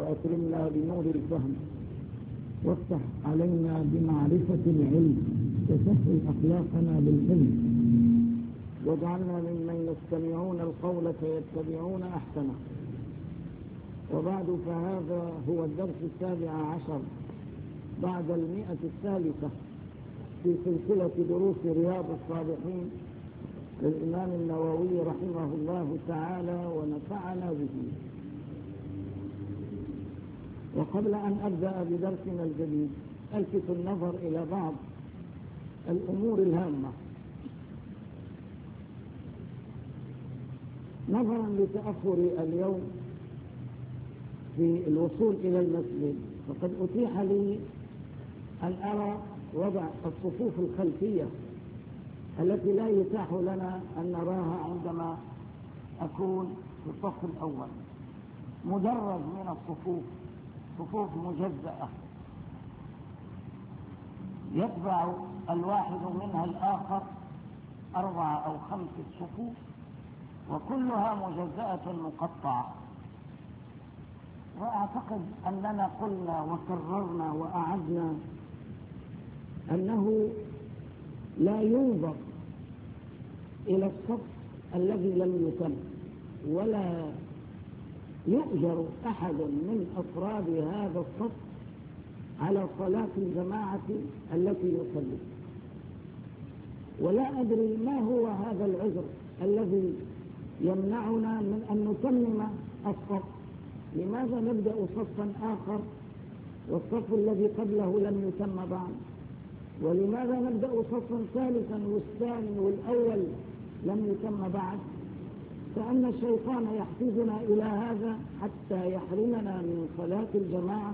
وأكرمنا بنور الفهم، وافتح علينا بمعرفة العلم، وسهل أخلاقنا بالعلم، واجعلنا ممن يستمعون القول فيتبعون أحسنه. وبعد، فهذا هو الدرس 17 بعد 100 في سلسلة دروس رياض الصالحين للإمام النووي رحمه الله تعالى ونفعنا به. وقبل أن أبدأ بدرسنا الجديد ألفت النظر إلى بعض الأمور الهامة، نظرا لتأخر اليوم في الوصول إلى المسجد، فقد أتيح لي أن أرى وضع الصفوف الخلفية التي لا يتاح لنا أن نراها عندما أكون في الصف الأول. مجرد من الصفوف، صفوف مجزأة يتبع الواحد منها الآخر 4 أو 5 صفوف، وكلها مجزأة مقطعة. وأعتقد أننا قلنا وكررنا وأعدنا أنه لا ينظر إلى الصف الذي لم يتم، ولا يؤجر أحد من أفراد هذا الصف على صلاة الجماعة التي يصلي. ولا أدري ما هو هذا العذر الذي يمنعنا من أن نتمم الصف. لماذا نبدأ صفا آخر والصف الذي قبله لم يتم بعد؟ ولماذا نبدأ صفا ثالثا والثاني والأول لم يتم بعد؟ فأن الشيطان يحفزنا إلى هذا حتى يحرمنا من صلاة الجماعة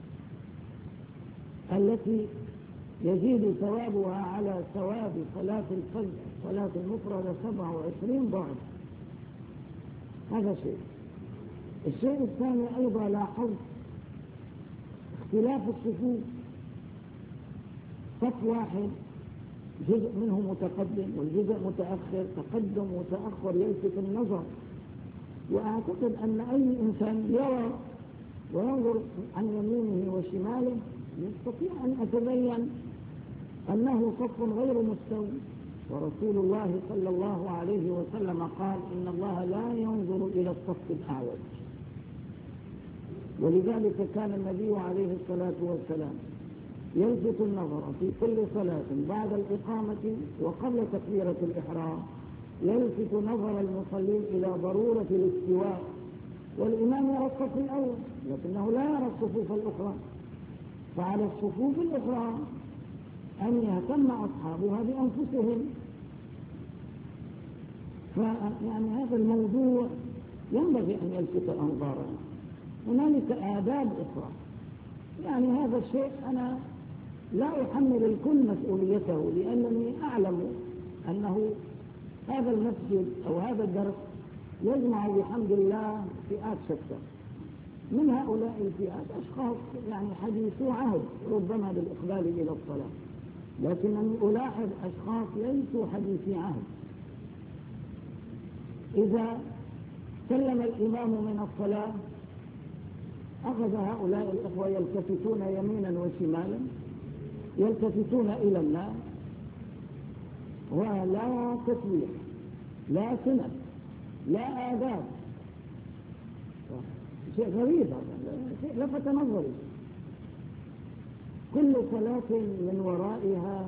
التي يزيد ثوابها على ثواب صلاة الفجر، صلاة المفردة 27 ضعف. هذا شيء. الشيء الثاني أيضا لاحظت اختلاف الصفوف. صف واحد جزء منه متقدم والجزء متأخر، تقدم وتأخر يلفت النظر. وأعتقد أن أي إنسان يرى وينظر عن يمينه وشماله يستطيع أن أتبين أنه صف غير مستوي. ورسول الله صلى الله عليه وسلم قال: إن الله لا ينظر إلى الصف الأعوج. ولذلك كان النبي عليه الصلاة والسلام يلفت النظر في كل صلاة بعد الإقامة وقبل تكبيرة الإحرام، يلفت نظر المصلين إلى ضرورة الاستواء. والإمام يرى الصف الأول لكنه لا يرى الصفوف الأخرى، فعلى الصفوف الأخرى أن يهتم أصحابها بأنفسهم. يعني هذا الموضوع ينبغي أن يلفت أنظارنا. هنالك آداب أخرى، يعني هذا الشيء أنا لا أحمل الكل مسؤوليته، لأنني أعلم أنه هذا المسجد أو هذا الدرس يجمع بحمد الله فئات شتى. من هؤلاء الفئات أشخاص يعني حديثو عهد ربما بالإقبال إلى الصلاة، لكنني ألاحظ أشخاص ليسوا حديثي عهد. إذا سلم الإمام من الصلاة أخذ هؤلاء الإخوة يلتفتون يمينا وشمالا، يلتفتون إلى الناس، ولا تسبيح، لا سنة، لا آداب. شيء غريب، شيء لفت نظري. كل صلاة من ورائها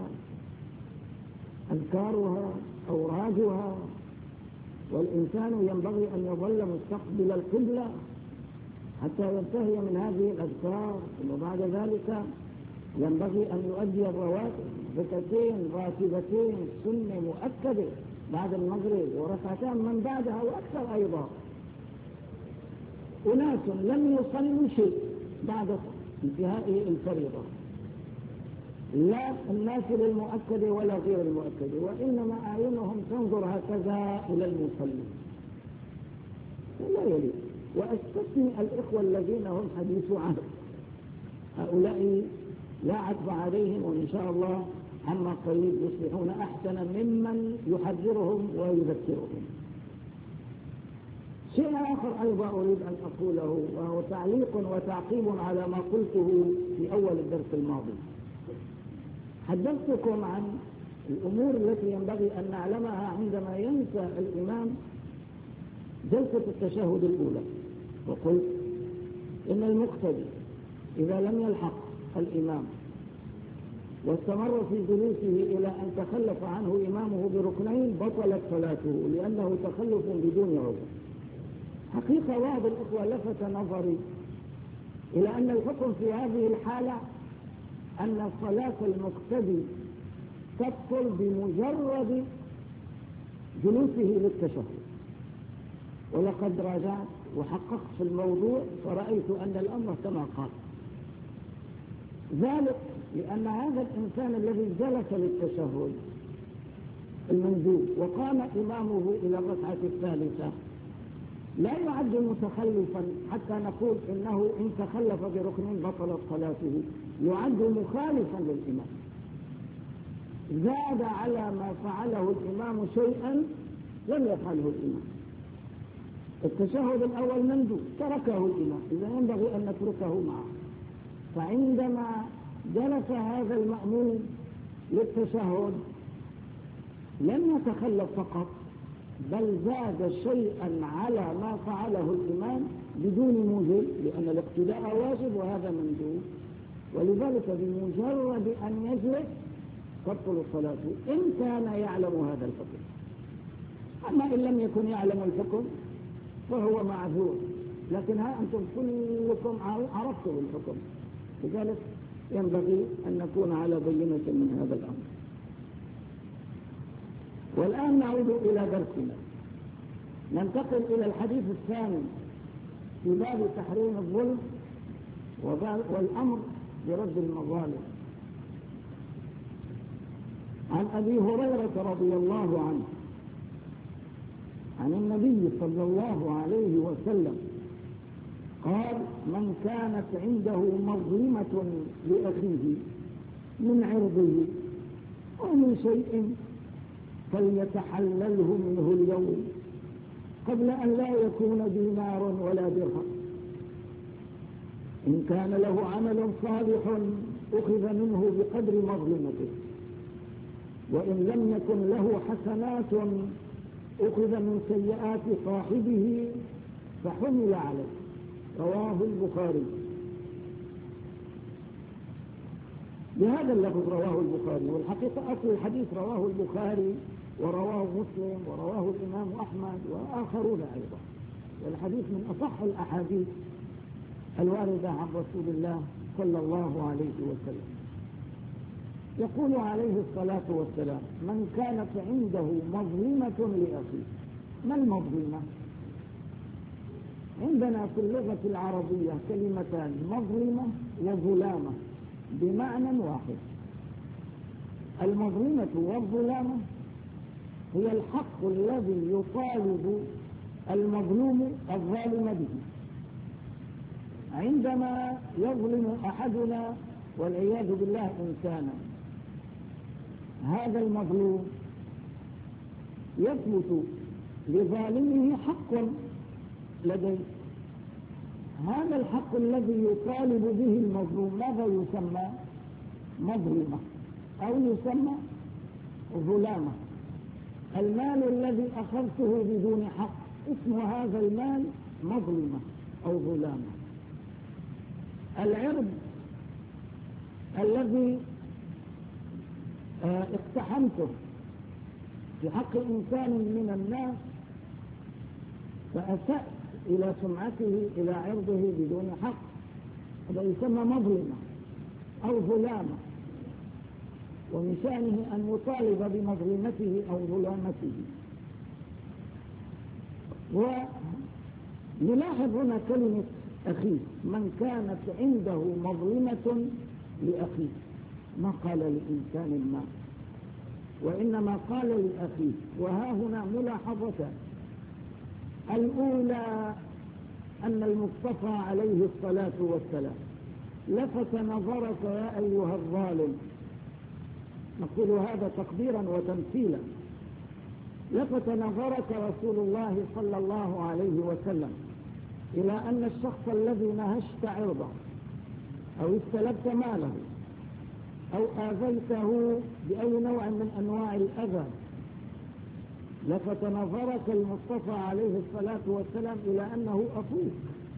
أذكارها أورادها، والإنسان ينبغي أن يظل مستقبل القبلة حتى ينتهي من هذه الأذكار. وبعد ذلك ينبغي أن يؤدي الرواتب، ركعتين راتبتين سنة مؤكدة بعد المغرب، وركعتان من بعدها وأكثر أيضا. أناس لم يصلوا شيء بعد انتهاء الفريضة، لا النافلة المؤكدة ولا غير المؤكدة، وإنما أعينهم تنظر هكذا إلى المصلي. لا يليق. وأستثني الإخوة الذين هم حديث عهد، هؤلاء لا عتب عليهم، وإن شاء الله عما قريب يصبحون أحسن ممن يحذرهم ويذكرهم. شيء آخر أيضا أريد أن أقوله، وهو تعليق وتعقيب على ما قلته في أول الدرس الماضي. حدثتكم عن الأمور التي ينبغي أن نعلمها عندما ينسى الإمام جلسة التشهد الأولى، وقلت إن المقتدي إذا لم يلحق الإمام واستمر في جلوسه إلى أن تخلف عنه إمامه بركنين بطلت صلاته، لأنه تخلف بدون عذر. حقيقة بعض الإخوة لفت نظري إلى أن الحكم في هذه الحالة أن صلاة المقتدي تبطل بمجرد جلوسه للتشهد، ولقد راجعت وحققت في الموضوع فرأيت أن الأمر كما قال، ذلك لأن هذا الإنسان الذي جلس للتشهد المندوب وقام إمامه إلى الركعة الثالثة لا يعد متخلفا حتى نقول إنه إن تخلف بركن بطلت صلاته، يعد مخالفا للإمام، زاد على ما فعله الإمام شيئا لم يفعله الإمام. التشهد الأول مندوب تركه الإمام، إذا ينبغي أن نتركه معه. فعندما جلس هذا المأموم للتشهد لم يتخلف فقط، بل زاد شيئا على ما فعله الإمام بدون موجب، لأن الاقتداء واجب وهذا مندوب، ولذلك بمجرد أن يجلس تبطل صلاته إن كان يعلم هذا الحكم. أما إن لم يكن يعلم الحكم فهو معذور، لكن ها أنتم كلكم عرفتم الحكم، لذلك ينبغي أن نكون على بينة من هذا الأمر. والآن نعود إلى درسنا، ننتقل إلى الحديث الثاني في باب تحريم الظلم والأمر برد المظالم. عن أبي هريرة رضي الله عنه عن النبي صلى الله عليه وسلم قال: من كانت عنده مظلمة لأخيه من عرضه أو من شيء فليتحلله منه اليوم قبل أن لا يكون دينار ولا درهم. إن كان له عمل صالح أخذ منه بقدر مظلمته، وإن لم يكن له حسنات أخذ من سيئات صاحبه فحمل عليه. رواه البخاري. بهذا اللفظ رواه البخاري، والحقيقة أصل الحديث رواه البخاري ورواه مسلم ورواه الإمام أحمد وآخرون أيضا، والحديث من أصح الأحاديث الواردة عن رسول الله صلى الله عليه وسلم. يقول عليه الصلاة والسلام: من كانت عنده مظلمة لأخيه. ما المظلمة؟ عندنا في اللغة العربية كلمتان: مظلمة وظلامة بمعنى واحد. المظلمة والظلامة هي الحق الذي يطالب المظلوم الظالم به. عندما يظلم أحدنا والعياذ بالله إنسانا، هذا المظلوم يثبت لظالمه حق لديه. هذا الحق الذي يطالب به المظلوم ماذا يسمى؟ مظلمة أو يسمى ظلامة. المال الذي أخذته بدون حق اسم هذا المال مظلمة أو ظلامة. العرض الذي اقتحمته في حق إنسان من الناس فأسأت إلى سمعته إلى عرضه بدون حق، هذا يسمى مظلمة أو ظلامة، ومن شأنه أن يطالب بمظلمته أو ظلامته. ونلاحظ هنا كلمة أخيه. من كانت عنده مظلمة لأخيه، ما قال لإنسان ما، وإنما قال لأخيه. وها هنا ملاحظتان: الأولى أن المصطفى عليه الصلاة والسلام لفت نظرك يا أيها الظالم، نقول هذا تقديرا وتمثيلا، لفت نظرك رسول الله صلى الله عليه وسلم إلى أن الشخص الذي نهشت عرضه أو استلبت ماله أو آذيته بأي نوع من أنواع الأذى، لفت نظرك المصطفى عليه الصلاة والسلام إلى أنه أخوك،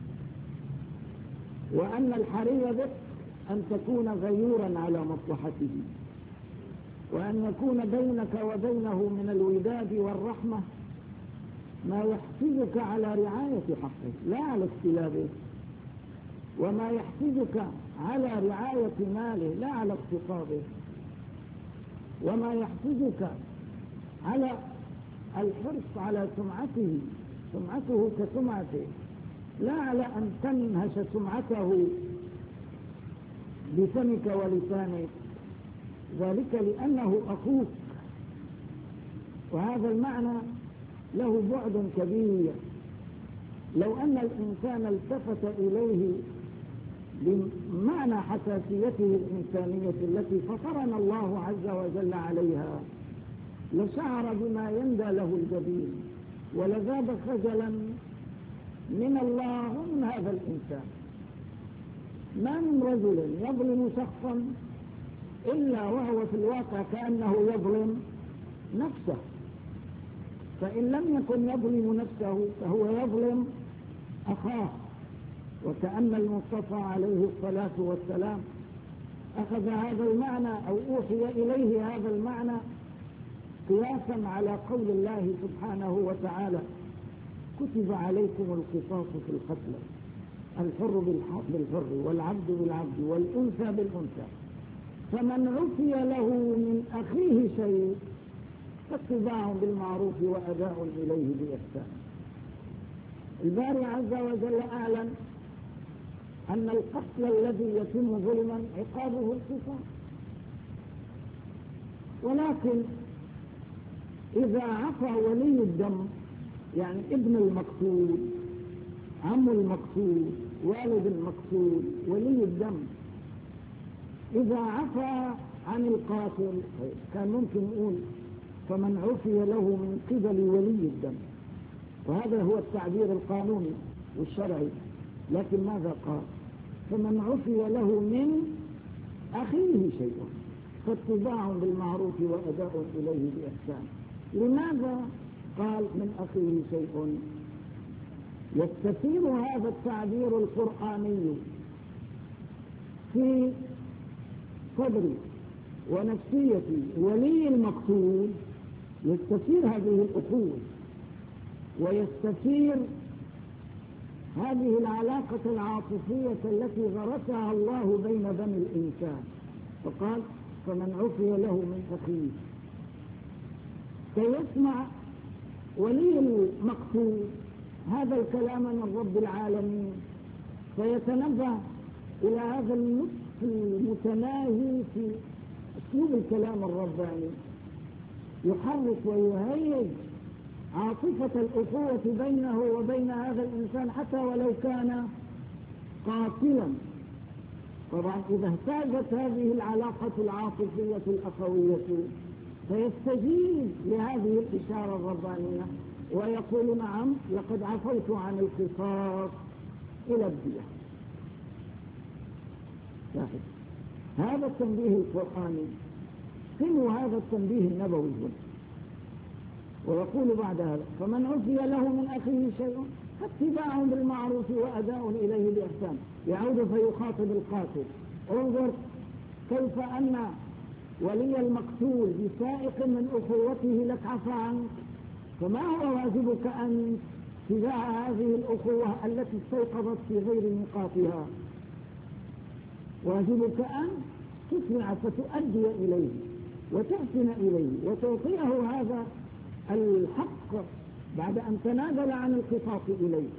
وأن الحري بك أن تكون غيورا على مصلحته، وأن يكون بينك وبينه من الوداد والرحمة ما يحفزك على رعاية حقه لا على استلابه، وما يحفزك على رعاية ماله لا على اقتصاده، وما يحفزك على الحرص على سمعته كسمعته، لا على أن تنهش سمعته بفمك ولسانك، ذلك لأنه أخوك. وهذا المعنى له بعد كبير. لو أن الإنسان التفت إليه بمعنى حساسيته الإنسانية التي فطرنا الله عز وجل عليها لشعر بما يندى له الجبين ولذاب خجلا من الله ومن هذا الإنسان. ما من رجل يظلم شخصا إلا وهو في الواقع كأنه يظلم نفسه، فإن لم يكن يظلم نفسه فهو يظلم أخاه. وكأن المصطفى عليه الصلاة والسلام أخذ هذا المعنى أو أوحي إليه هذا المعنى قياسا على قول الله سبحانه وتعالى: كتب عليكم القصاص في القتلى، الحر بالحر والعبد بالعبد والأنثى بالأنثى، فمن عفي له من أخيه شيء فاتباع بالمعروف وأداء إليه بإحسان. الباري عز وجل أعلن أن القتل الذي يتم ظلما عقابه القصاص، ولكن إذا عفى ولي الدم يعني ابن المقتول، عم المقتول، والد المقتول، ولي الدم، إذا عفى عن القاتل كان ممكن يقول فمن عفي له من قبل ولي الدم، وهذا هو التعبير القانوني والشرعي، لكن ماذا قال؟ فمن عفي له من أخيه شيء فاتباع بالمعروف وأداء إليه بإحسان. لماذا قال من أخيه شيء؟ يستثير هذا التعبير القرآني في صدر ونفسية ولي المقتول، يستثير هذه الأخوة ويستثير هذه العلاقة العاطفية التي غرسها الله بين بني الإنسان، فقال فمن عفي له من أخيه. سيسمع ولي المقتول هذا الكلام من رب العالمين، فيتنبه إلى هذا اللطف المتناهي في أسلوب الكلام الرباني، يحرك ويهيج عاطفة الأخوة بينه وبين هذا الإنسان حتى ولو كان قاتلا. طبعا إذا اهتاجت هذه العلاقة العاطفية الأخوية فيستجيب لهذه الإشارة الربانية ويقول نعم لقد عفوت عن القصاص إلى الدية. هذا التنبيه القرآني سمو هذا التنبيه النبوي. ويقول بعد هذا فمن عفي له من أخيه شيء فاتباع بالمعروف وأداء إليه بإحسان. يعود فيخاطب القاتل: انظر كيف أن ولي المقتول بسائق من أخوته لك عفى عنك، فما هو واجبك أن تباع هذه الأخوة التي استيقظت في غير ميقاتها؟ واجبك أن تسمع فتؤدي إليه وتحسن إليه وتعطيه هذا الحق بعد أن تنازل عن القصاص إليه.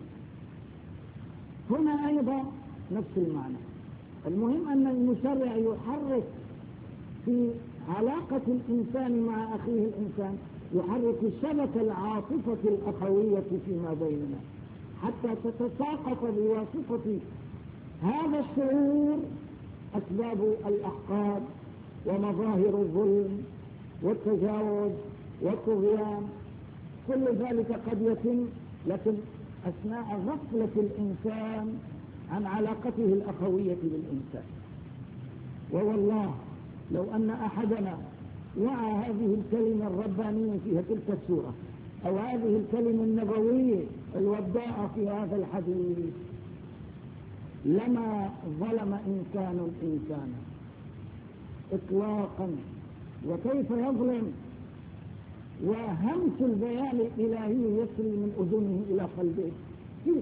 هنا أيضا نفس المعنى. المهم أن المشرع يحرك في علاقة الإنسان مع أخيه الإنسان، يحرك الشبكة العاطفة الأخوية فيما بيننا حتى تتساقط بواسطة هذا الشعور أسباب الأحقاد ومظاهر الظلم والتجاوز والطغيان كل ذلك قد يتم لكن أثناء غفلة الإنسان عن علاقته الأخوية بالإنسان. ووالله لو أن أحدنا وعى هذه الكلمة الربانية في تلك السورة أو هذه الكلمة النبوية الوداعة في هذا الحديث لما ظلم إنسان إنسانا إطلاقا. وكيف يظلم وهمس البيان الإلهي يسري من أذنه إلى قلبه كيف؟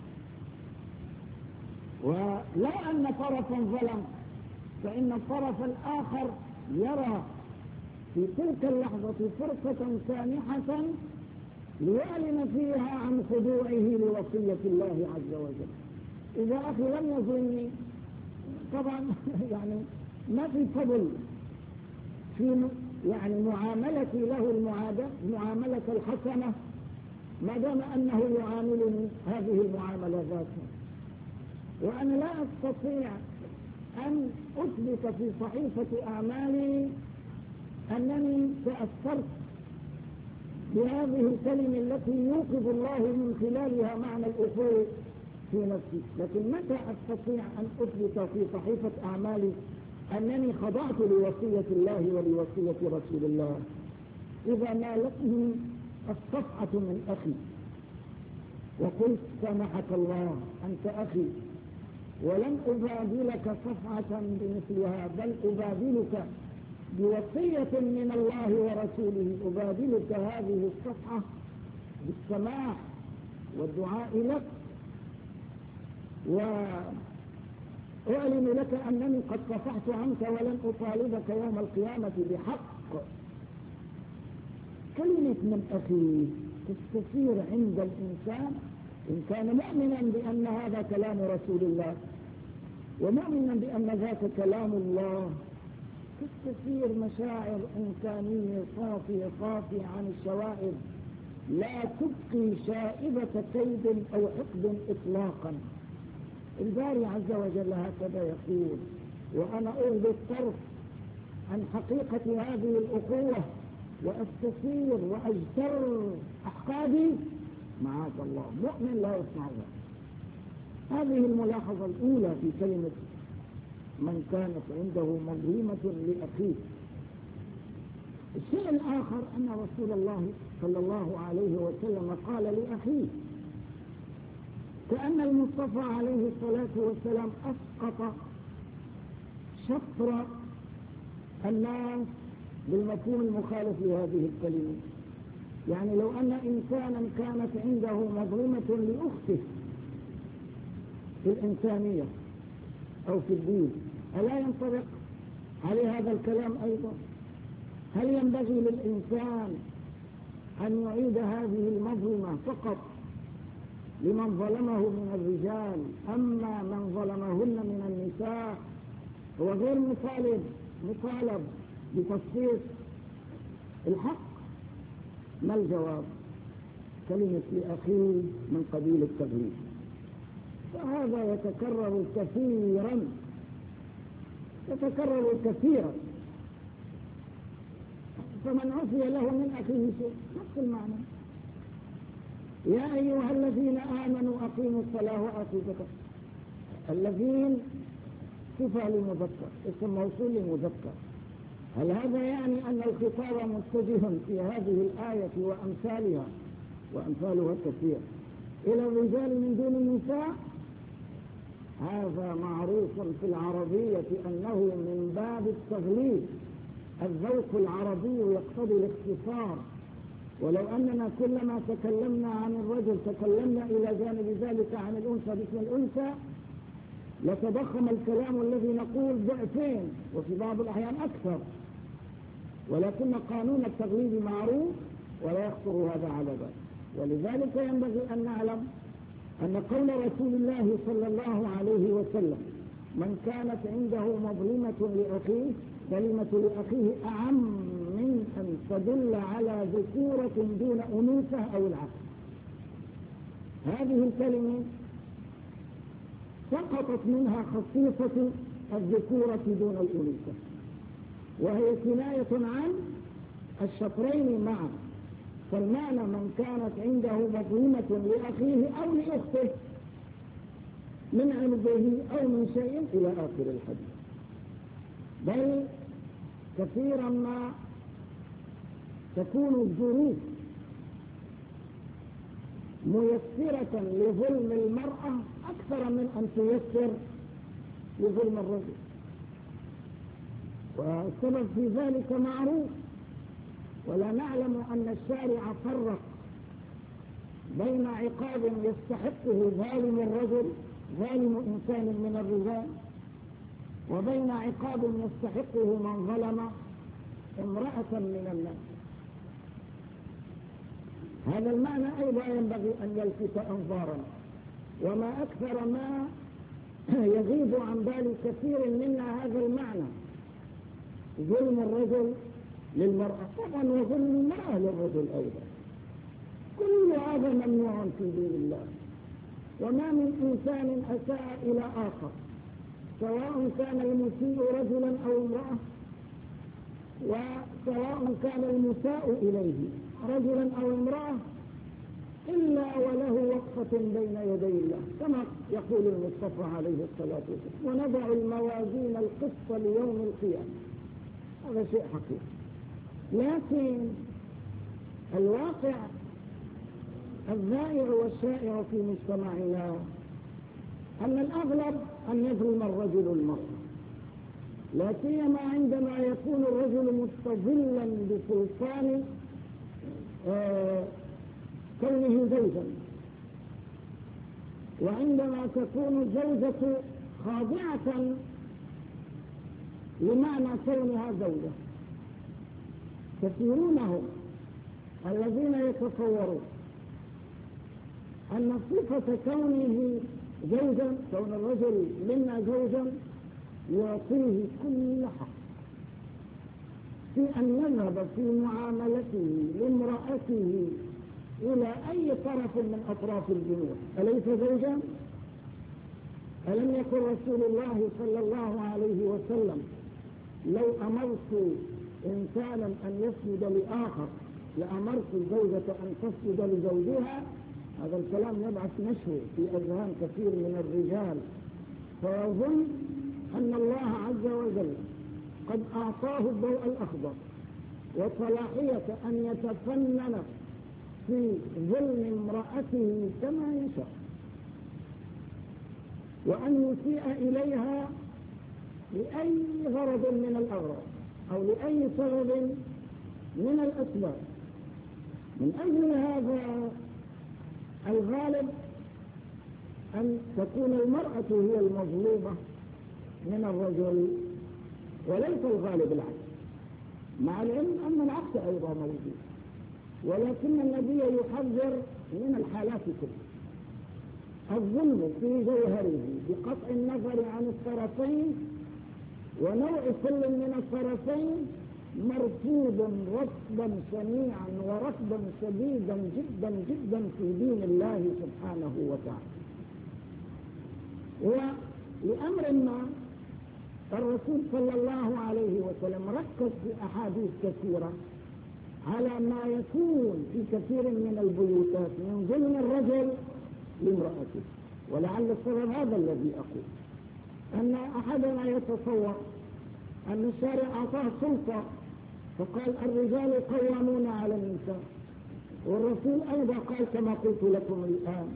ولو أن طرفا ظلم فإن الطرف الآخر يرى في تلك اللحظة فرصة سانحة ليعلن فيها عن خضوعه لوصية الله عز وجل. إذا أخي لم يظلمني طبعا يعني ما في فضل في يعني معاملتي له المعاملة الحسنة ما دام أنه يعاملني هذه المعاملة ذاتها. وأنا لا أستطيع أن أثبت في صحيفة أعمالي أنني تأثرت بهذه الكلمة التي يوقظ الله من خلالها معنى الأخوة في نفسي، لكن متى أستطيع أن أثبت في صحيفة أعمالي أنني خضعت لوصية الله ولوصية رسول الله؟ إذا نالتني الصفعة من أخي وقلت سامحك الله أنت أخي ولن أبادلك صفعة بمثلها بل أبادلك بوصية من الله ورسوله، أبادلك هذه الصفحة بالسماح والدعاء لك وأعلن لك أنني قد صفحت عنك ولن أطالبك يوم القيامة بحق. كلمة من أخي تستثير عند الإنسان إن كان مؤمنا بأن هذا كلام رسول الله ومؤمنا بأن ذاك كلام الله، تستثير مشاعر إنسانية صافية عن الشوائب لا تبقي شائبة كيد أو حقد إطلاقا. الباري عز وجل هكذا يقول: وأنا أغضي الطرف عن حقيقة هذه الأخوة وأستثير وأجتر أحقادي، معاذ الله مؤمن لا يصنع ذلك. هذه الملاحظة الأولى في كلمة من كانت عنده مظلمة لأخيه. الشيء الآخر أن رسول الله صلى الله عليه وسلم قال لأخيه كأن المصطفى عليه الصلاة والسلام أسقط شطر الناس بالمفهوم المخالف لهذه الكلمة. يعني لو أن إنسانا كانت عنده مظلمة لأخته في الإنسانية أو في الدين، ألا ينطبق عليه هذا الكلام أيضا؟ هل ينبغي للإنسان أن يعيد هذه المظلمة فقط لمن ظلمه من الرجال، أما من ظلمهن من النساء هو غير مطالب بتصفيق الحق؟ ما الجواب؟ كلمة لأخيه من قبيل التغليب. فهذا يتكرر كثيرا. فمن عفي له من أخيه شيء نفس المعنى. يا أيها الذين آمنوا أقيموا الصلاة وآتوا الزكاة. الذين صفة لمذكر، اسم موصول لمذكر. هل هذا يعني أن الخطاب متجه في هذه الآية وأمثالها كثير إلى الرجال من دون النساء؟ هذا معروف في العربية أنه من باب التغليب. الذوق العربي يقتضي الاختصار، ولو أننا كلما تكلمنا عن الرجل تكلمنا إلى جانب ذلك عن الأنثى باسم الأنثى لتضخم الكلام الذي نقول ضعفين وفي بعض الأحيان أكثر. ولكن قانون التغليب معروف ولا يخطر هذا على بال. ولذلك ينبغي أن نعلم أن قول رسول الله صلى الله عليه وسلم من كانت عنده مظلمة لأخيه، كلمة لأخيه أعم من أن تدل على ذكورة دون أنوثة أو العكس. هذه الكلمة سقطت منها خصيصة الذكورة دون الأنوثة، وهي كناية عن الشطرين معا، فالمعنى من كانت عنده مظلمة لأخيه أو لأخته من عرضه أو من شيء إلى آخر الحديث. بل كثيرا ما تكون الظروف ميسرة لظلم المرأة أكثر من أن تيسر لظلم الرجل، والسبب في ذلك معروف، ولا نعلم أن الشارع فرق بين عقاب يستحقه ظالم الرجل ظالم إنسان من الرجال وبين عقاب يستحقه من ظلم امرأة من الناس. هذا المعنى أيضا ينبغي أن يلفت أنظارنا، وما أكثر ما يغيب عن بال كثير منا هذا المعنى، ظلم الرجل للمرأة طبعا وظلم المرأة للرجل أيضا، كل هذا ممنوع في دين الله. وما من إنسان أساء إلى آخر سواء كان المسيء رجلا أو امرأة، وسواء كان المساء إليه رجلا أو امرأة، إلا وله وقفة بين يدي الله كما يقول المصطفى عليه الصلاة والسلام: ونضع الموازين القسط ليوم القيامة. هذا شيء حقيقي، لكن الواقع الذائع والشائع في مجتمعنا أن الأغلب أن يظلم الرجل المرأة، لا سيما عندما يكون الرجل مستظلا بسلطان كونه زوجا، وعندما تكون الزوجة خاضعة لمعنى كونها زوجة. كثيرون هم الذين يتصورون أن صفة كونه زوجا، كون الرجل منا زوجا، يعطيه كل حق في أن يذهب في معاملته لامرأته إلى أي طرف من أطراف الجنوب. أليس زوجا؟ ألم يكن رسول الله صلى الله عليه وسلم: لو أمرت إنسانا أن يسجد لآخر لأمرت الزوجة أن تسجد لزوجها؟ هذا الكلام يبعث نشوه في أذهان كثير من الرجال، فيظن أن الله عز وجل قد أعطاه الضوء الأخضر وصلاحية أن يتفنن في ظلم امرأته كما يشاء، وأن يسيء إليها لأي غرض من الأغراض أو لأي سبب من الأسباب. من أجل هذا الغالب أن تكون المرأة هي المظلومة من الرجل، وليس الغالب العكس، مع العلم أن العكس أيضا موجود، ولكن النبي يحذر من الحالات كلها. الظلم في جوهره بقطع النظر عن الطرفين ونوع كل من الطرفين مرفوض رفضا شنيعا ورفضا شديدا جدا جدا في دين الله سبحانه وتعالى. ولأمر ما الرسول صلى الله عليه وسلم ركز في أحاديث كثيرة على ما يكون في كثير من البيوتات من ظلم الرجل لامرأته. ولعل السبب هذا الذي أقول، أن أحدنا يتصور أن الشارع أعطاه سلطة فقال: الرجال قوامون على النساء، والرسول أيضا قال كما قلت لكم الآن،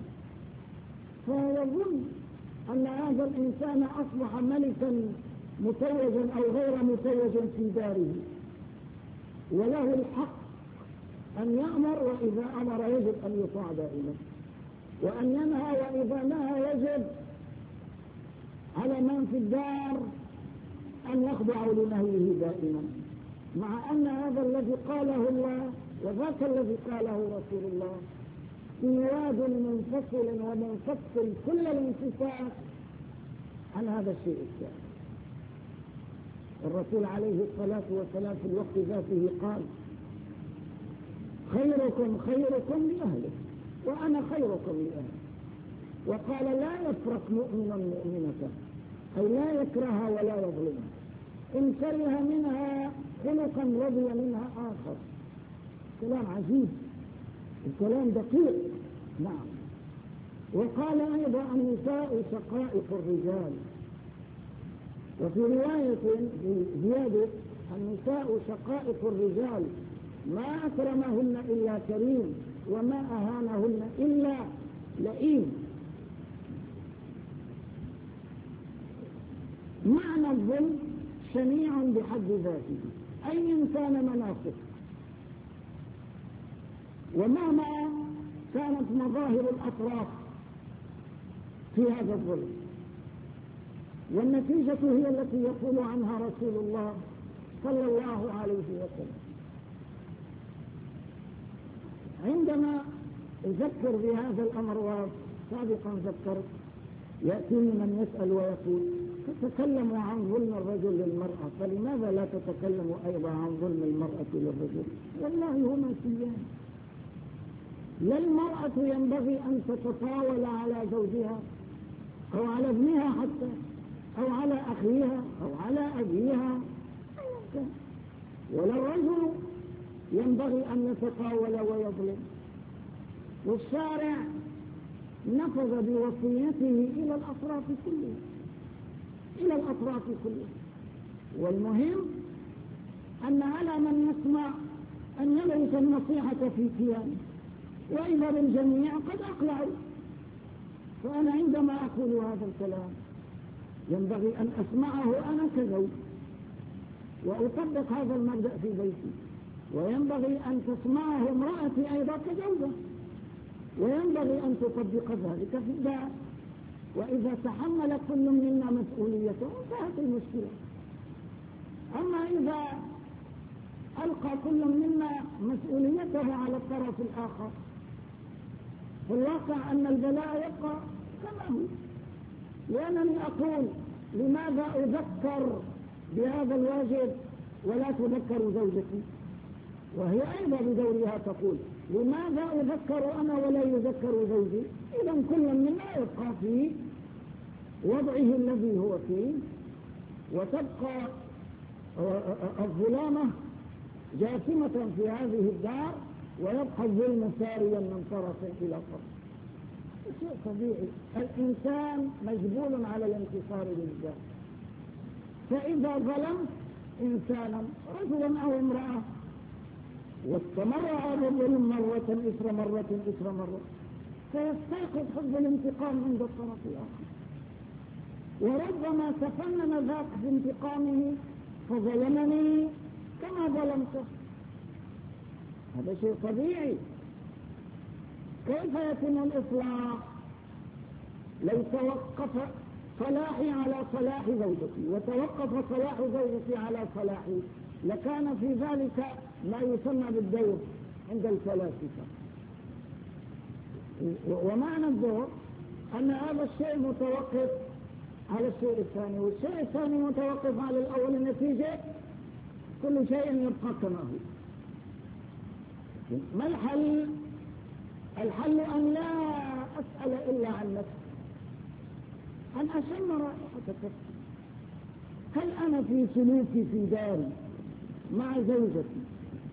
فيظن أن هذا الإنسان أصبح ملكا متوجا أو غير متوجا في داره، وله الحق أن يأمر، وإذا أمر يجب أن يطاع دائما، وأن ينهى، وإذا نهى يجب على من في الدار أن يخضعوا لنهيه دائما، مع أن هذا الذي قاله الله وذاك الذي قاله رسول الله في واد منفصل ومنفصل كل الانفصال عن هذا الشيء الثاني. الرسول عليه الصلاة والسلام في الوقت ذاته قال: خيركم خيركم لأهله وأنا خيركم لأهله. وقال: لا يفرق مؤمن مؤمنة، أي لا يكرهها ولا يظلمها، إن كره منها خلقا رضي منها آخر. كلام عجيب الكلام دقيق. نعم. وقال أيضا النساء شقائق الرجال، وفي رواية زيادة النساء شقائق الرجال ما أكرمهن إلا كريم وما أهانهن إلا لئيم. معنى الظلم شنيع بحد ذاته، أي إنسان منافق، ومهما كانت مظاهر الأطراف في هذا الظلم، والنتيجة هي التي يقول عنها رسول الله صلى الله عليه وسلم. عندما أذكر بهذا الأمر، وسابقا ذكرت، يأتيني من يسأل ويقول تتكلم عن ظلم الرجل للمرأة، فلماذا لا تتكلم أيضا عن ظلم المرأة للرجل؟ والله هما سيان. لا المرأة ينبغي أن تتطاول على زوجها أو على ابنها حتى، أو على أخيها أو على أبيها، ولا الرجل ينبغي أن يتطاول ويظلم. والشارع نفذ بوصيته إلى الأطراف كلها، إلى الأطراف كلها. والمهم أن على من يسمع أن يلغي النصيحة في كيانه، وإذا بالجميع قد أقلعوا. فأنا عندما أقول هذا الكلام ينبغي أن أسمعه أنا كزوج وأطبق هذا المبدأ في بيتي، وينبغي أن تسمعه امرأتي أيضا كزوجة، وينبغي أن تطبق ذلك في الدار. وإذا تحمل كل منا مسؤوليته انتهت المشكلة. أما إذا ألقى كل منا مسؤوليته على الطرف الآخر، فالواقع أن البلاء يبقى كما هو. لأنني أقول لماذا أذكر بهذا الواجب ولا تذكر زوجتي؟ وهي أيضا بدورها تقول لماذا أذكر أنا ولا يذكر زوجي؟ إذا كل منا يبقى في وضعه الذي هو فيه، وتبقى الظلامة جاثمة في هذه الدار، ويبقى الظلم ساريا من طرف إلى طرف. شيء طبيعي، الإنسان مجبول على الانتصار للذات. فإذا ظلمت إنسانا رجلا أو امرأة واستمر هذا الظلم مرة إثر مرة إثر مرة، فيستيقظ حب الانتقام عند الطرف الآخر، وربما تفنن ذاك في انتقامه فظلمني كما ظلمته. هذا شيء طبيعي. كيف يتم الإصلاح؟ لو توقف صلاحي على صلاح زوجتي وتوقف صلاح زوجتي على صلاحي لكان في ذلك ما يسمى بالدور عند الفلاسفة. ومعنى الدور أن هذا الشيء متوقف على الشيء الثاني، والشيء الثاني متوقف على الأول. النتيجة كل شيء يبقى كما هو. ما الحل؟ الحل أن لا أسأل إلا عن نفسي، أن أشم رائحة نفسي. هل أنا في سلوكي في داري مع زوجتي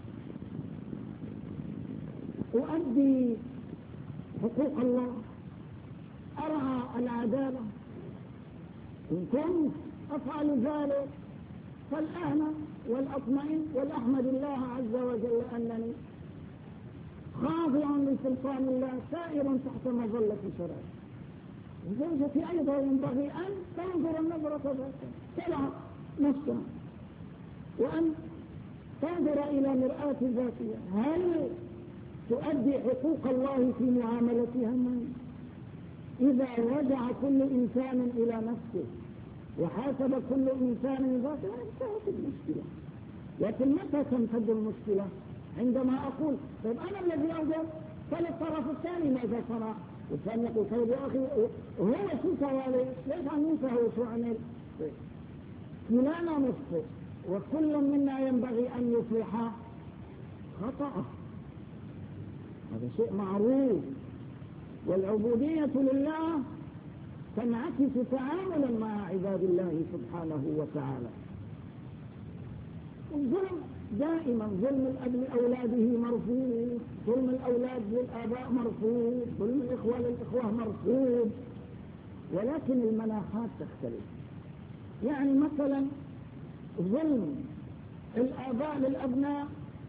أؤدي حقوق الله، أرعى العدالة؟ إن كنت أفعل ذلك فالأهنى والأطمئن والأحمد الله عز وجل أنني خاضع لسلطان الله سائر تحت مظلة شرعه. زوجتي أيضا ينبغي أن تنظر النظرة ذاتها، تلعب نفسها، وأن تنظر إلى مرآة ذاتها. هل تؤدي حقوق الله في معاملتها معي؟ إذا رجع كل إنسان إلى نفسه وحاسب كل إنسان ذاته انتهت المشكلة. لكن متى تنفذ المشكلة؟ عندما أقول طيب أنا الذي أوجد، فالطرف الثاني ماذا صنع؟ والثاني يقول طيب يا أخي هو شو سوى؟ ليش عم ينسى هو شو عمل؟ كلنا نخطئ، وكل منا ينبغي أن يصلح خطأه. هذا شيء معروف. والعبودية لله تنعكس تعاملا مع عباد الله سبحانه وتعالى. الظلم دائما ظلم الأب لأولاده مرفوض، ظلم الأولاد للآباء مرفوض، ظلم الإخوة للإخوة مرفوض، ولكن المناحات تختلف. يعني مثلا ظلم الآباء للأبناء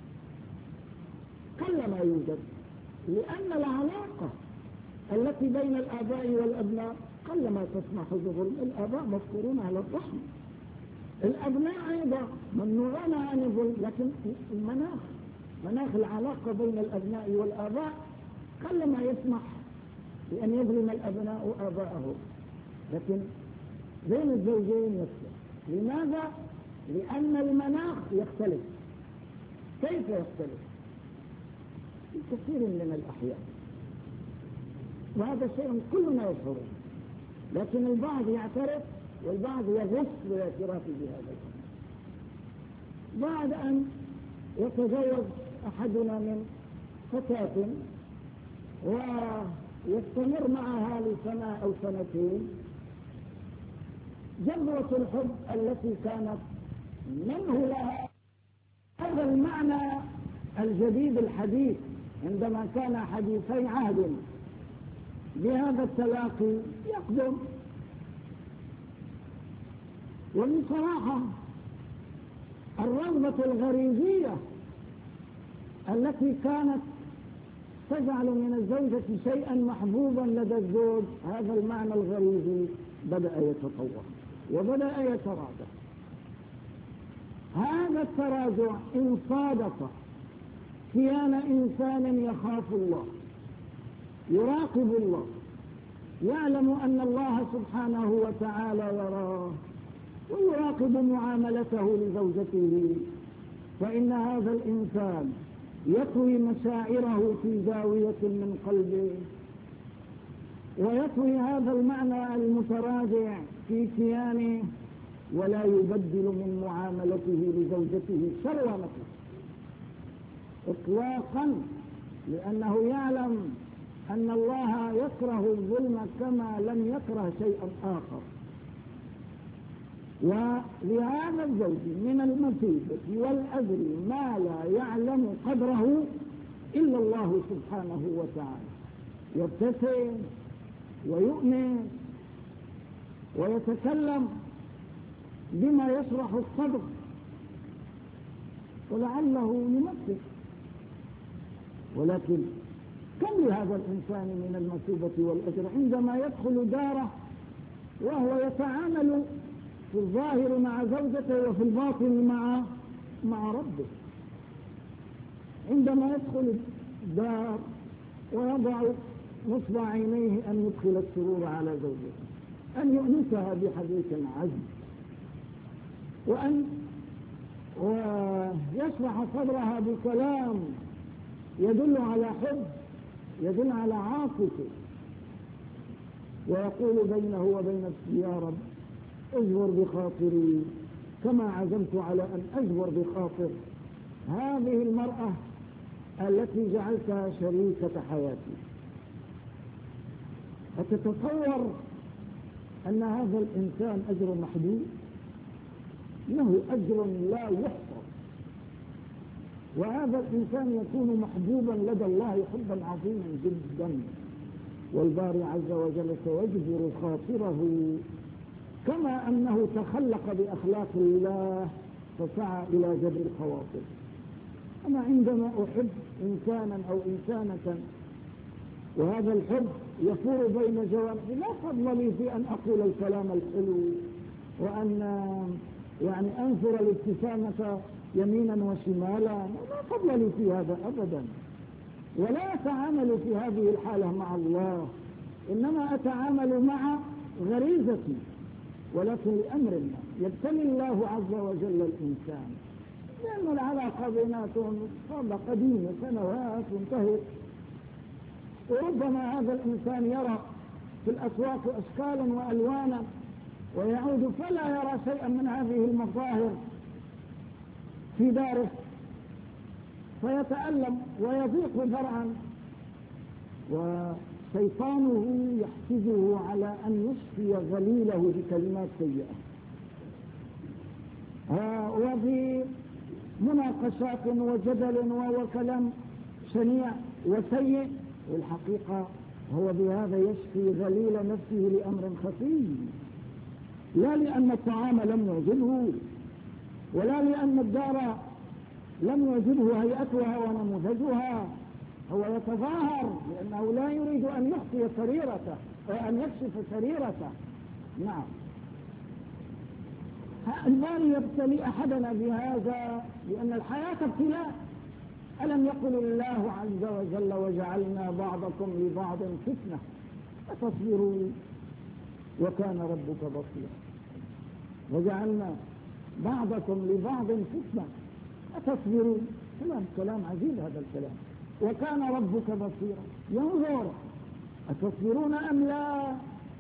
قلما يوجد، لأن العلاقة التي بين الآباء والأبناء قلما تسمح بظلم. الآباء مذكورون على الرحم، الأبناء أيضا ممنوعون عن الظلم، لكن مناخ العلاقة بين الأبناء والآباء قلما يسمح بأن يظلم الأبناء آباءهم، لكن بين الزوجين يسمح. لماذا؟ لأن المناخ يختلف. كيف يختلف؟ في كثير من الأحيان، وهذا شيء كلنا يشعره، لكن البعض يعترف والبعض يغص بالاعتراف بهذا الأمر. بعد أن يتزوج أحدنا من فتاة ويستمر معها لسنة أو سنتين، جذوة الحب التي كانت منه لها، هذا المعنى الجديد الحديث عندما كان حديثي عهد بهذا التلاقي يقدم. وبصراحة الرغبة الغريزية التي كانت تجعل من الزوجة شيئا محبوبا لدى الزوج، هذا المعنى الغريزي بدأ يتطور وبدأ يتراجع. هذا التراجع إن صادف كيان إنسان يخاف الله، يراقب الله، يعلم أن الله سبحانه وتعالى يراه ويراقب معاملته لزوجته، فإن هذا الإنسان يطوي مشاعره في زاوية من قلبه، ويطوي هذا المعنى المتراجع في كيانه، ولا يبدل من معاملته لزوجته شروانته إطلاقا، لأنه يعلم أن الله يكره الظلم كما لم يكره شيئا آخر. ولهذا الزوج من المثوبة والأجر ما لا يعلم قدره إلا الله سبحانه وتعالى، يبتسم ويؤمن ويتكلم بما يشرح الصدر ولعله يمثل. ولكن كم لهذا الإنسان من المثوبة والأجر عندما يدخل داره وهو يتعامل في الظاهر مع زوجته وفي الباطن مع ربه، عندما يدخل الدار ويضع نصب عينيه أن يدخل السرور على زوجته، أن يؤنسها بحديث عذب، وأن يشرح صدرها بكلام يدل على حب، يدل على عاطفة، ويقول بينه وبين نفسه: يا رب اجبر بخاطري كما عزمت على أن أجبر بخاطر هذه المرأة التي جعلتها شريكة حياتي. أتتصور أن هذا الإنسان أجر محدود؟ له أجر لا يحصى، وهذا الإنسان يكون محبوبا لدى الله حبا عظيما جدا، والباري عز وجل سيجبر خاطره كما أنه تخلق بأخلاق الله فسعى إلى جبر الخواطر. أنا عندما أحب إنسانا أو إنسانة وهذا الحب يفور بين جوانبي، لا فضل لي في أن أقول الكلام الحلو وأن أنثر الابتسامة يمينا وشمالا، لا فضل لي في هذا أبدا، ولا أتعامل في هذه الحالة مع الله، إنما أتعامل مع غريزتي، ولكن لأمر الله يبتلي الله عز وجل الإنسان، لأن العلاقة بيناتهم صار قديمة سنوات وانتهت، وربما هذا الإنسان يرى في الأسواق أشكالا وألوانا ويعود فلا يرى شيئا من هذه المظاهر في داره، فيتألم ويضيق ذرعا، وشيطانه يحفزه على أن يشفي غليله بكلمات سيئة. وفي مناقشات وجدل وكلام شنيع وسيء، والحقيقة هو بهذا يشفي غليل نفسه لأمر خفي، لا لأن الطعام لم يعجبه، ولا لأن الدار لم يعجبه هيئتها ونموذجها، هو يتظاهر لأنه لا يريد أن يخفي سريرته أو أن يكشف سريرته. نعم، الباري يبتلي أحدنا بهذا لأن الحياة ابتلاء. ألم يقل الله عز وجل وجعلنا بعضكم لبعض فتنة أتصبرون وكان ربك بصيرا. وجعلنا بعضكم لبعض فتنة أتصبرون، كلام عجيب هذا الكلام. وكان ربك بصيرا، ينظر أتصبرون أم لا،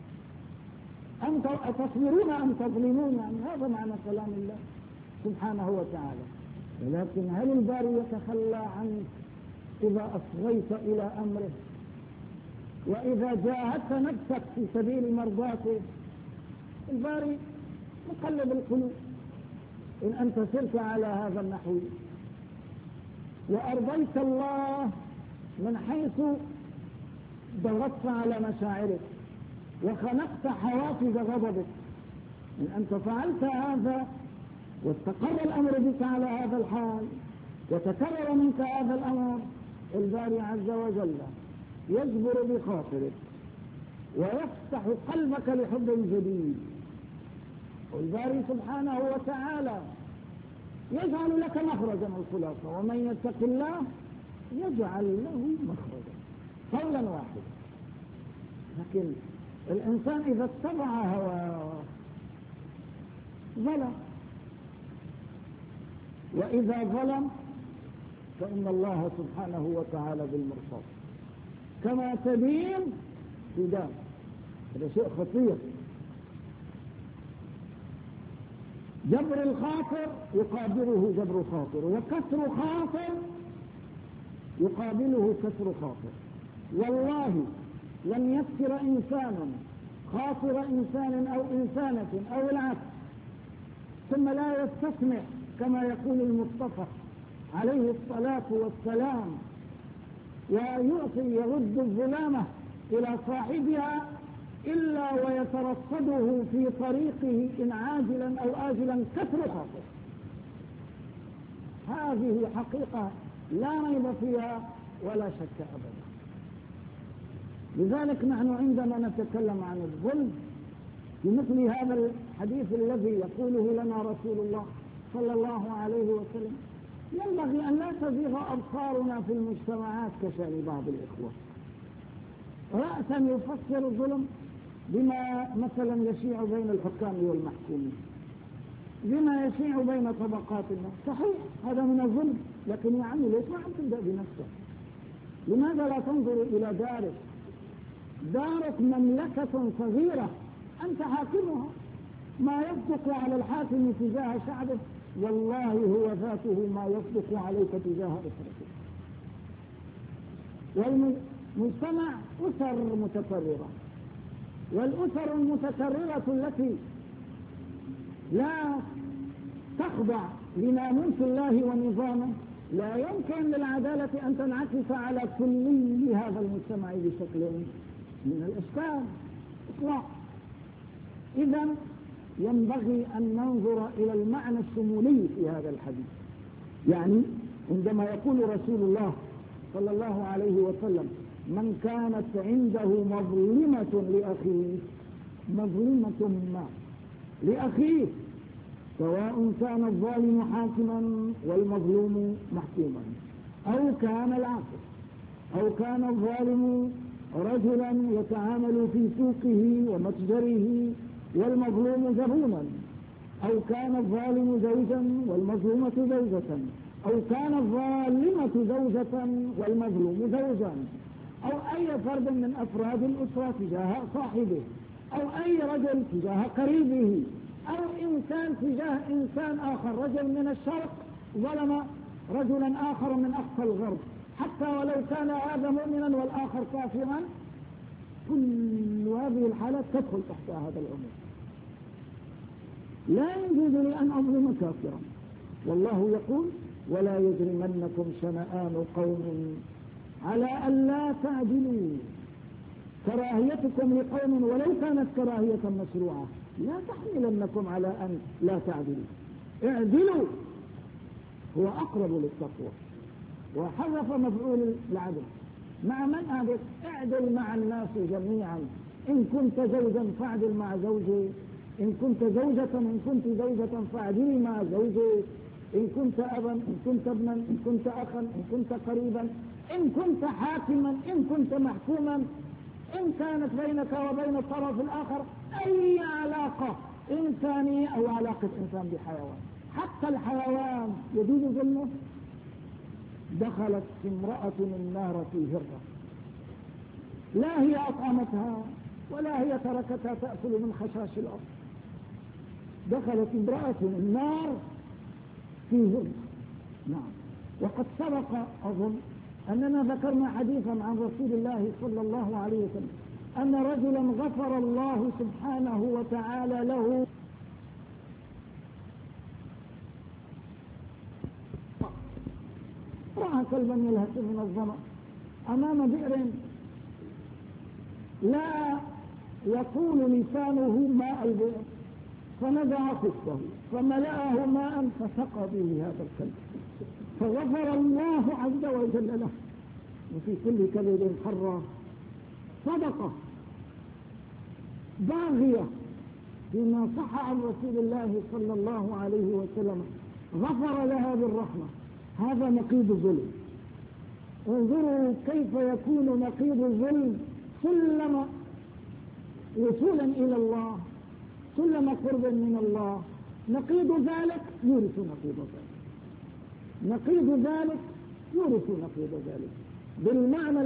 أتصبرون أم تظلمون، يعني هذا معنى كلام الله سبحانه وتعالى. ولكن هل الباري يتخلى عنك إذا أصغيت إلى أمره وإذا جاهدت نفسك في سبيل مرضاته؟ الباري مقلب القلوب. إن أنت سرت على هذا النحو وأرضيت الله من حيث ضغطت على مشاعرك وخنقت حوافز غضبك، إن أنت فعلت هذا واستقر الأمر بك على هذا الحال وتكرر منك هذا الأمر، الباري عز وجل يجبر بخاطرك ويفتح قلبك لحب جديد. والباري سبحانه وتعالى يجعل لك مخرجا، الخلاصة ومن يتق الله يجعل له مخرجا، قولا واحدا. لكن الإنسان إذا اتبع هواه ظلم، وإذا ظلم فإن الله سبحانه وتعالى بالمرصاد، كما تدين تدان. هذا شيء خطير. جبر الخاطر يقابله جبر خاطر، وكسر خاطر يقابله كسر خاطر. والله لن يكسر إنسان خاطر إنسان أو إنسانة أو العكس ثم لا يستسمع كما يقول المصطفى عليه الصلاة والسلام، ويعطي يرد الظلامة إلى صاحبها إلا ويترصده في طريقه إن عاجلا أو آجلا كسر خاطر. هذه حقيقة لا ريب فيها ولا شك أبدا. لذلك نحن عندما نتكلم عن الظلم في مثل هذا الحديث الذي يقوله لنا رسول الله صلى الله عليه وسلم، ينبغي أن لا تزيغ أبصارنا في المجتمعات كشأن بعض الإخوة. رأسا يفسر الظلم بما مثلا يشيع بين الحكام والمحكومين، بما يشيع بين طبقات الناس. صحيح هذا من الظلم، لكن يا عمي ليش ما عم تبدأ بنفسك؟ لماذا لا تنظر إلى دارك؟ دارك مملكة صغيرة أنت حاكمها. ما يصدق على الحاكم تجاه شعبه والله هو ذاته ما يصدق عليك تجاه أسرتك. والمجتمع أسر متكررة، والأسر المتكررة التي لا تخضع لناموس الله ونظامه لا يمكن للعدالة أن تنعكس على كل هذا المجتمع بشكل من الأشكال إطلاق. إذن ينبغي أن ننظر إلى المعنى الشمولي في هذا الحديث. يعني عندما يقول رسول الله صلى الله عليه وسلم من كانت عنده مظلمة لأخيه، مظلمة ما لأخيه، سواء كان الظالم حاكما والمظلوم محكوما، أو كان العاقل، أو كان الظالم رجلا يتعامل في سوقه ومتجره والمظلوم زبونا، أو كان الظالم زوجا والمظلومة زوجة، أو كان الظالمة زوجة والمظلوم زوجا، أو أي فرد من أفراد الأسرة تجاه صاحبه، أو أي رجل تجاه قريبه، أو إنسان تجاه إنسان آخر، رجل من الشرق ظلم رجلا آخر من أقصى الغرب، حتى ولو كان هذا مؤمنا والآخر كافرا، كل هذه الحالات تدخل تحت هذا الأمر. لا يجوز لي أن أظلم كافرا، والله يقول ولا يجرمنكم شنآن قوم على ألا تعدلوا. كراهيتكم لقوم ولو كانت كراهية مشروعة لا تحملنكم على أن لا تعدلوا. اعدلوا هو أقرب للتقوى. وحذف مفعول العدل. مع من أعدل؟ اعدل مع الناس جميعا. إن كنت زوجا فاعدل مع زوجك، إن كنت زوجة فاعدلي مع زوجك، إن كنت أبا، إن كنت ابنا، إن كنت أخا، إن كنت قريبا، إن كنت حاكما، إن كنت محكوما، إن كانت بينك وبين الطرف الآخر أي علاقة إنسانية أو علاقة إنسان بحيوان، حتى الحيوان يجوز ظلمه. دخلت امرأة النار في هرة، لا هي أطعمتها ولا هي تركتها تأكل من خشاش الأرض. دخلت امرأة النار في هرة. نعم. وقد سبق أظن أننا ذكرنا حديثا عن رسول الله صلى الله عليه وسلم أن رجلا غفر الله سبحانه وتعالى له رأى كلبا يلهث من الظمأ أمام بئر لا يقول لسانه ماء البئر، فنزع خفه فملأه ماء فسقى به هذا الكلب، فغفر الله عز وجل له. وفي كل كبد حرة صدقة باغية فيما صح عن رسول الله صلى الله عليه وسلم غفر لها بالرحمة. هذا نقيض الظلم. انظروا كيف يكون نقيض الظلم سلم وصولا إلى الله، سلم قرب من الله. نقيض ذلك يورث نقيض ذلك، نقيض ذلك يورث نقيض ذلك، بالمعنى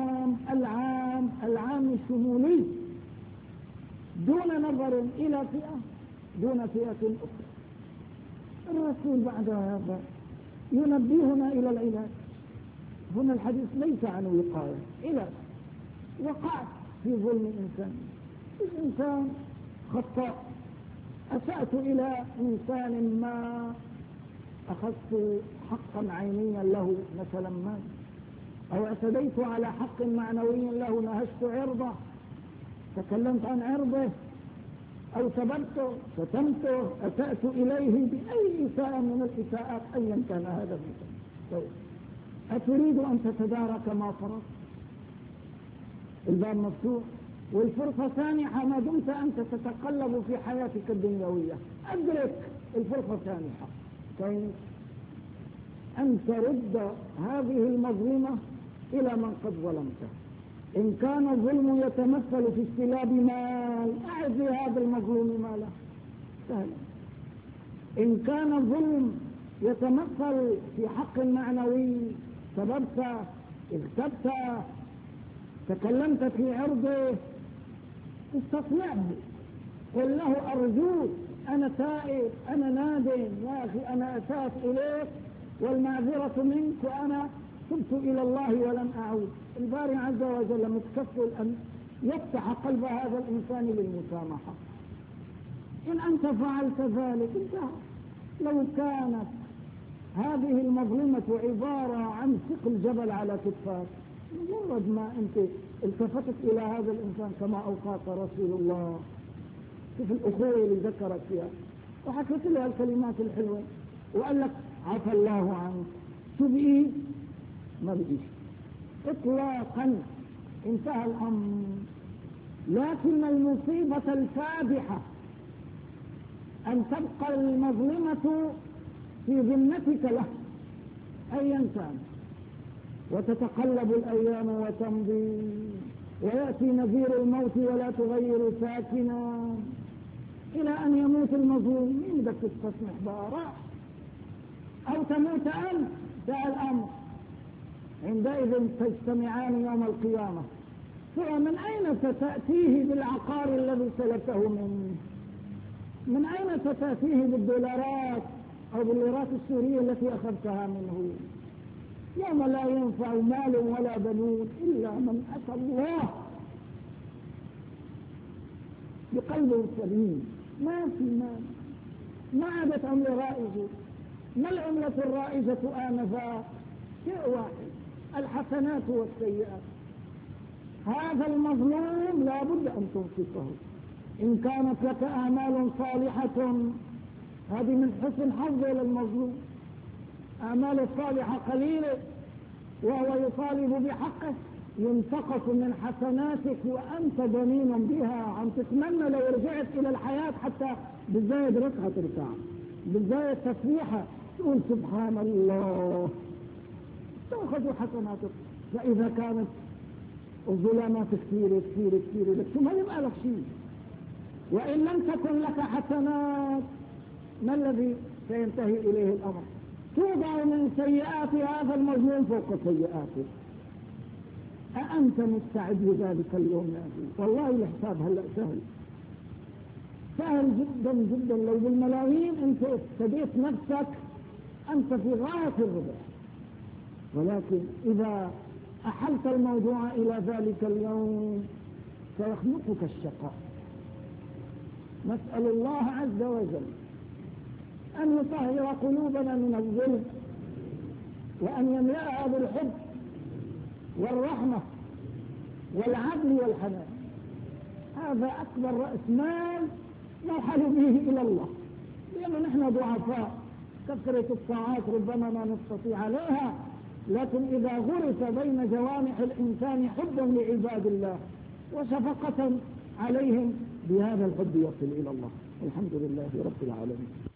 العام الشمولي، دون نظر إلى فئة دون فئة أخرى. الرسول بعد هذا ينبهنا إلى العلاج. هنا الحديث ليس عن وقاية، علاج. وقعت في ظلم إنسان، الإنسان خطأ، أسأت إلى إنسان ما، أخذت حقا عينيا له مثلا ما، أو اعتديت على حق معنوي له، نهشت عرضه، تكلمت عن عرضه، أو سببته، شتمته، أسأت إليه بأي إساءة من الإساءات أيا كان هذا الإنسان. أتريد أن تتدارك ما فرض؟ الباب مفتوح والفرصة سانحة ما دمت أنت تتقلب في حياتك الدنيوية. أدرك الفرصة سانحة كي أن ترد هذه المظلمة إلى من قد ظلمته. إن كان الظلم يتمثل في استلاب مال، أعد لهذا المظلوم ماله، سهل. إن كان الظلم يتمثل في حق معنوي، سببت، اغتبت، تكلمت في عرضه، استطلعه، قل له أرجوك، أنا تائب، أنا نادم، يا أخي أنا أسأت إليك والمعذرة منك وأنا تبت إلى الله ولم أعود. الباري عز وجل متكفل أن يفتح قلب هذا الإنسان للمسامحة. إن أنت فعلت ذلك انتهى. لو كانت هذه المظلمة عبارة عن ثقل جبل على كتفاك، مجرد ما أنت التفتت إلى هذا الإنسان كما أوصاك رسول الله، شوف الأخوة اللي ذكرت فيها وحكيت لها الكلمات الحلوة وقال لك عفى الله عنك، شو بقي؟ ما بقيش إطلاقا، انتهى الأمر. لكن المصيبة الفادحة أن تبقى المظلمة في ذمتك له أيا كان، وتتقلب الأيام وتمضي، ويأتي نذير الموت ولا تغير ساكنا، إلى أن يموت المظلوم. مين بدك تستسمح بقى؟ راح. أو تموت أنت، جاء الأمر، عندئذ تجتمعان يوم القيامة. فمن أين ستأتيه بالعقار الذي سلبته منه؟ من أين ستأتيه بالدولارات أو بالليرات السورية التي أخذتها منه؟ يوم لا ينفع مال ولا بنون إلا من أتى الله بقلب سليم. ما في مال، ما عادت عن رائه، ما العملة الرائجة آنذاك؟ شيء واحد، الحسنات والسيئات. هذا المظلوم لا بد أن تنصفه. إن كانت لك أعمال صالحة هذه من حسن حظه للمظلوم، أعمال الصالحة قليلة وهو يطالب بحقه، ينتقص من حسناتك وأنت ضنين بها. عم تتمنى لو رجعت إلى الحياة حتى بالزايد ركعة تركع، بالزايد تسبيحة تقول سبحان الله، تأخذ حسناتك. فإذا كانت الظلامات كثيرة كثيرة كثيرة لك شو ما يبقى لك شيء. وإن لم تكن لك حسنات ما الذي سينتهي إليه الأمر؟ توضع من سيئات هذا المظلوم فوق سيئاته. أأنت مستعد لذلك اليوم يا أخي؟ والله الحساب هلأ سهل، سهل جدا جدا. لو بالملايين أنت ابتديت نفسك أنت في غاية الربح. ولكن إذا أحلت الموضوع إلى ذلك اليوم سيخنقك الشقاء. نسأل الله عز وجل أن يطهر قلوبنا من الظلم، وأن يملأها بالحب والرحمة والعدل والحنان. هذا أكبر رأس مال نرحل به إلى الله، لأنه نحن ضعفاء، كثرة الطاعات ربما ما نستطيع عليها، لكن إذا غرس بين جوانح الإنسان حبا لعباد الله وشفقة عليهم بهذا الحب يصل إلى الله. الحمد لله رب العالمين.